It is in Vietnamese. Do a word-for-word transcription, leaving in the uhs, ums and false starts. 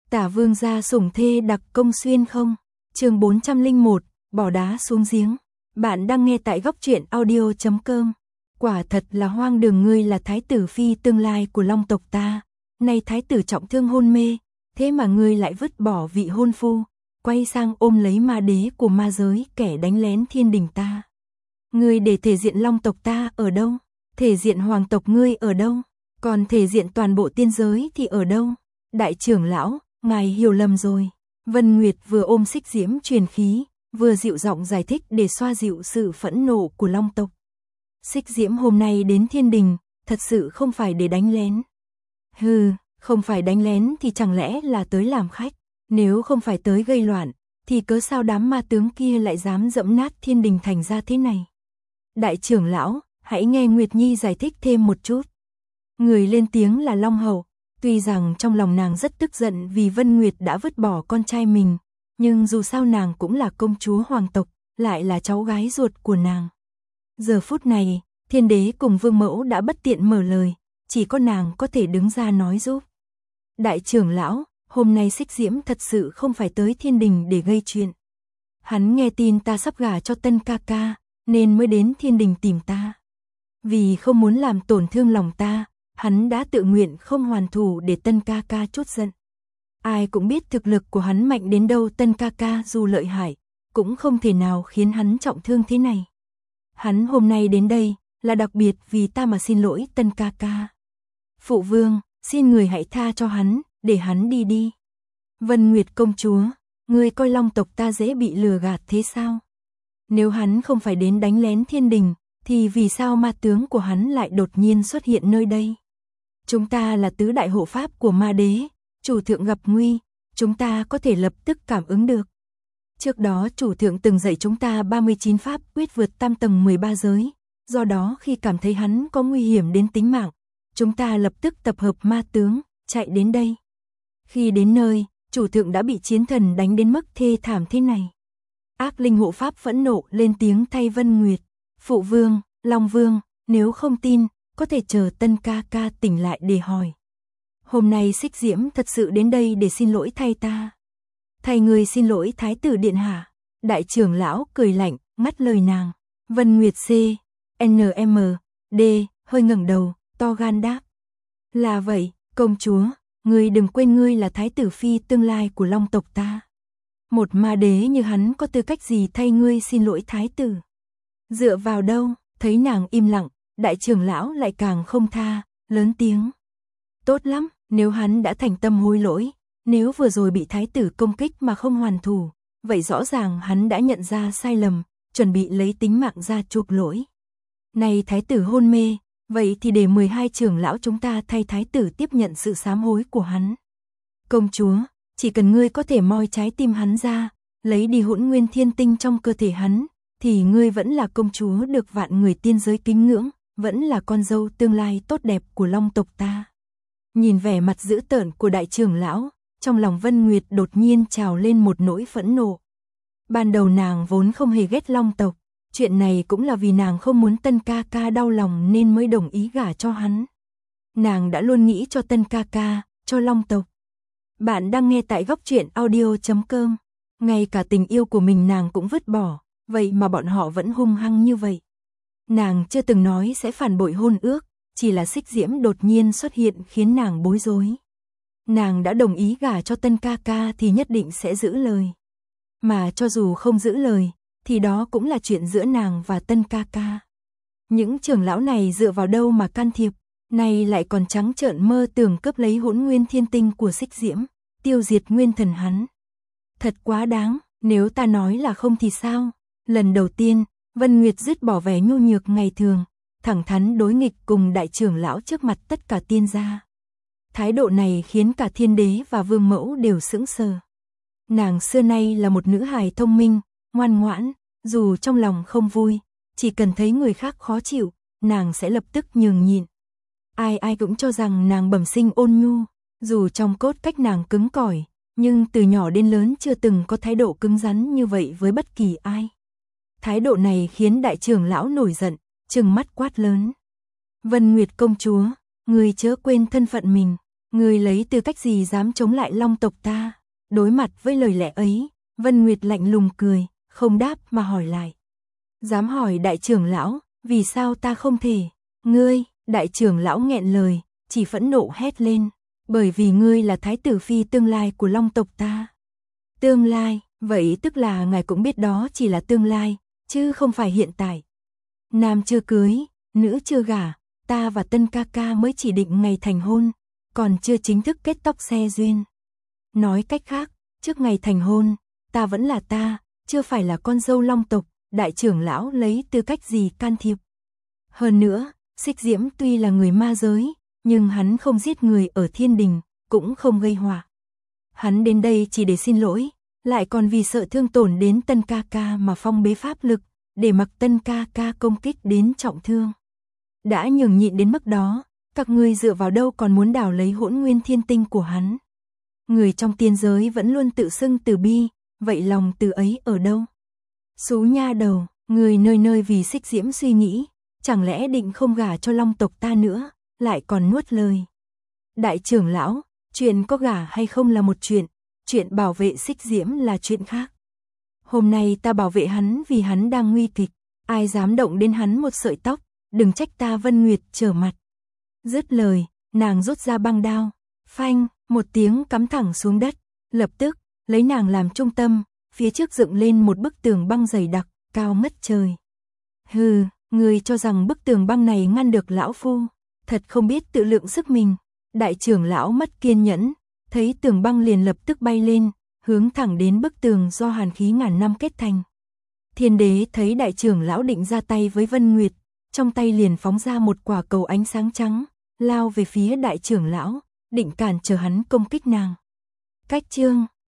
Tả vương gia sủng thê đặc công xuyên không? Chương bốn trăm lẻ một, bỏ đá xuống giếng. Bạn đang nghe tại góc truyện audio chấm com. Quả thật là hoang đường, ngươi là thái tử phi tương lai của Long tộc ta. Nay thái tử trọng thương hôn mê, thế mà ngươi lại vứt bỏ vị hôn phu, quay sang ôm lấy ma đế của ma giới, kẻ đánh lén thiên đình ta. Ngươi để thể diện Long tộc ta ở đâu? Thể diện hoàng tộc ngươi ở đâu? Còn thể diện toàn bộ tiên giới thì ở đâu? Đại trưởng lão, ngài hiểu lầm rồi. Vân Nguyệt vừa ôm Xích Diễm truyền khí, vừa dịu giọng giải thích để xoa dịu sự phẫn nộ của Long tộc. Xích Diễm hôm nay đến thiên đình, thật sự không phải để đánh lén. Hừ, không phải đánh lén thì chẳng lẽ là tới làm khách? Nếu không phải tới gây loạn, thì cớ sao đám ma tướng kia lại dám dẫm nát thiên đình thành ra thế này? Đại trưởng lão, hãy nghe Nguyệt Nhi giải thích thêm một chút. Người lên tiếng là Long Hậu. Tuy rằng trong lòng nàng rất tức giận vì Vân Nguyệt đã vứt bỏ con trai mình, nhưng dù sao nàng cũng là công chúa hoàng tộc, lại là cháu gái ruột của nàng. Giờ phút này, thiên đế cùng vương mẫu đã bất tiện mở lời, chỉ có nàng có thể đứng ra nói giúp. Đại trưởng lão, hôm nay Xích Diễm thật sự không phải tới thiên đình để gây chuyện. Hắn nghe tin ta sắp gả cho tân ca ca, nên mới đến thiên đình tìm ta. Vì không muốn làm tổn thương lòng ta, hắn đã tự nguyện không hoàn thủ để tân ca ca chút giận. Ai cũng biết thực lực của hắn mạnh đến đâu, tân ca ca dù lợi hại, cũng không thể nào khiến hắn trọng thương thế này. Hắn hôm nay đến đây, là đặc biệt vì ta mà xin lỗi tân ca ca. Phụ vương, xin người hãy tha cho hắn, để hắn đi đi. Vân Nguyệt công chúa, ngươi coi Long tộc ta dễ bị lừa gạt thế sao? Nếu hắn không phải đến đánh lén thiên đình, thì vì sao ma tướng của hắn lại đột nhiên xuất hiện nơi đây? Chúng ta là tứ đại hộ pháp của ma đế, chủ thượng gặp nguy, chúng ta có thể lập tức cảm ứng được. Trước đó chủ thượng từng dạy chúng ta ba mươi chín pháp quyết vượt tam tầng mười ba giới, do đó khi cảm thấy hắn có nguy hiểm đến tính mạng, chúng ta lập tức tập hợp ma tướng, chạy đến đây. Khi đến nơi, chủ thượng đã bị chiến thần đánh đến mức thê thảm thế này. Ác linh hộ pháp phẫn nộ lên tiếng thay Vân Nguyệt. Phụ vương, Long vương, nếu không tin, có thể chờ tân ca ca tỉnh lại để hỏi. Hôm nay Xích Diễm thật sự đến đây để xin lỗi thay ta. Thay người xin lỗi thái tử điện hạ. Đại trưởng lão cười lạnh, ngắt lời nàng. Vân Nguyệt C, N M, D, hơi ngẩng đầu, to gan đáp. Là vậy, công chúa, ngươi đừng quên ngươi là thái tử phi tương lai của Long tộc ta. Một ma đế như hắn có tư cách gì thay ngươi xin lỗi thái tử? Dựa vào đâu? Thấy nàng im lặng, đại trưởng lão lại càng không tha, lớn tiếng. Tốt lắm, nếu hắn đã thành tâm hối lỗi, nếu vừa rồi bị thái tử công kích mà không hoàn thủ, vậy rõ ràng hắn đã nhận ra sai lầm, chuẩn bị lấy tính mạng ra chuộc lỗi. Này thái tử hôn mê, vậy thì để mười hai trưởng lão chúng ta thay thái tử tiếp nhận sự sám hối của hắn. Công chúa, chỉ cần ngươi có thể moi trái tim hắn ra, lấy đi hỗn nguyên thiên tinh trong cơ thể hắn, thì ngươi vẫn là công chúa được vạn người tiên giới kính ngưỡng, vẫn là con dâu tương lai tốt đẹp của Long tộc ta. Nhìn vẻ mặt dữ tợn của đại trưởng lão, trong lòng Vân Nguyệt đột nhiên trào lên một nỗi phẫn nộ. Ban đầu nàng vốn không hề ghét Long tộc, chuyện này cũng là vì nàng không muốn tân ca ca đau lòng nên mới đồng ý gả cho hắn. Nàng đã luôn nghĩ cho tân ca ca, cho Long tộc. Bạn đang nghe tại góc truyện audio chấm com. Ngay cả tình yêu của mình nàng cũng vứt bỏ, vậy mà bọn họ vẫn hung hăng như vậy. Nàng chưa từng nói sẽ phản bội hôn ước, chỉ là Xích Diễm đột nhiên xuất hiện khiến nàng bối rối. Nàng đã đồng ý gả cho tân ca ca thì nhất định sẽ giữ lời. Mà cho dù không giữ lời, thì đó cũng là chuyện giữa nàng và tân ca ca. Những trưởng lão này dựa vào đâu mà can thiệp, nay lại còn trắng trợn mơ tưởng cướp lấy hỗn nguyên thiên tinh của Xích Diễm, tiêu diệt nguyên thần hắn. Thật quá đáng, nếu ta nói là không thì sao? Lần đầu tiên, Vân Nguyệt dứt bỏ vẻ nhu nhược ngày thường, thẳng thắn đối nghịch cùng đại trưởng lão trước mặt tất cả tiên gia. Thái độ này khiến cả thiên đế và vương mẫu đều sững sờ. Nàng xưa nay là một nữ hài thông minh, ngoan ngoãn, dù trong lòng không vui, chỉ cần thấy người khác khó chịu, nàng sẽ lập tức nhường nhịn. Ai ai cũng cho rằng nàng bẩm sinh ôn nhu, dù trong cốt cách nàng cứng cỏi, nhưng từ nhỏ đến lớn chưa từng có thái độ cứng rắn như vậy với bất kỳ ai. Thái độ này khiến đại trưởng lão nổi giận, trừng mắt quát lớn. Vân Nguyệt công chúa, ngươi chớ quên thân phận mình, Ngươi lấy tư cách gì dám chống lại Long tộc ta? Đối mặt với lời lẽ ấy, Vân Nguyệt lạnh lùng cười, không đáp mà hỏi lại. Dám hỏi đại trưởng lão, vì sao ta không thể? Ngươi, đại trưởng lão nghẹn lời, chỉ phẫn nộ hét lên. Bởi vì ngươi là thái tử phi tương lai của Long tộc ta. Tương lai, vậy tức là ngài cũng biết đó chỉ là tương lai, chứ không phải hiện tại. Nam chưa cưới, nữ chưa gả, ta và tân ca ca mới chỉ định ngày thành hôn, còn chưa chính thức kết tóc xe duyên. Nói cách khác, trước ngày thành hôn, ta vẫn là ta, chưa phải là con dâu Long tộc, đại trưởng lão lấy tư cách gì can thiệp. Hơn nữa, Xích Diễm tuy là người ma giới, nhưng hắn không giết người ở thiên đình, cũng không gây họa. Hắn đến đây chỉ để xin lỗi, lại còn vì sợ thương tổn đến tân ca ca mà phong bế pháp lực, để mặc tân ca ca công kích đến trọng thương. Đã nhường nhịn đến mức đó, các ngươi dựa vào đâu còn muốn đào lấy hỗn nguyên thiên tinh của hắn? Người trong tiên giới vẫn luôn tự xưng từ bi, vậy lòng từ ấy ở đâu? Xú nha đầu, người nơi nơi vì Xích Diễm suy nghĩ, chẳng lẽ định không gả cho Long tộc ta nữa, lại còn nuốt lời. Đại trưởng lão, chuyện có gả hay không là một chuyện, chuyện bảo vệ Xích Diễm là chuyện khác. Hôm nay ta bảo vệ hắn vì hắn đang nguy kịch, ai dám động đến hắn một sợi tóc, đừng trách ta Vân Nguyệt trở mặt. Dứt lời, nàng rút ra băng đao, phanh, một tiếng cắm thẳng xuống đất, lập tức, lấy nàng làm trung tâm, phía trước dựng lên một bức tường băng dày đặc, cao ngất trời. Hừ, người cho rằng bức tường băng này ngăn được lão phu, thật không biết tự lượng sức mình. Đại trưởng lão mất kiên nhẫn, thấy tường băng liền lập tức bay lên, hướng thẳng đến bức tường do hàn khí ngàn năm kết thành. Thiên đế thấy đại trưởng lão định ra tay với Vân Nguyệt, trong tay liền phóng ra một quả cầu ánh sáng trắng, lao về phía đại trưởng lão, định cản trở hắn công kích nàng. Cách chương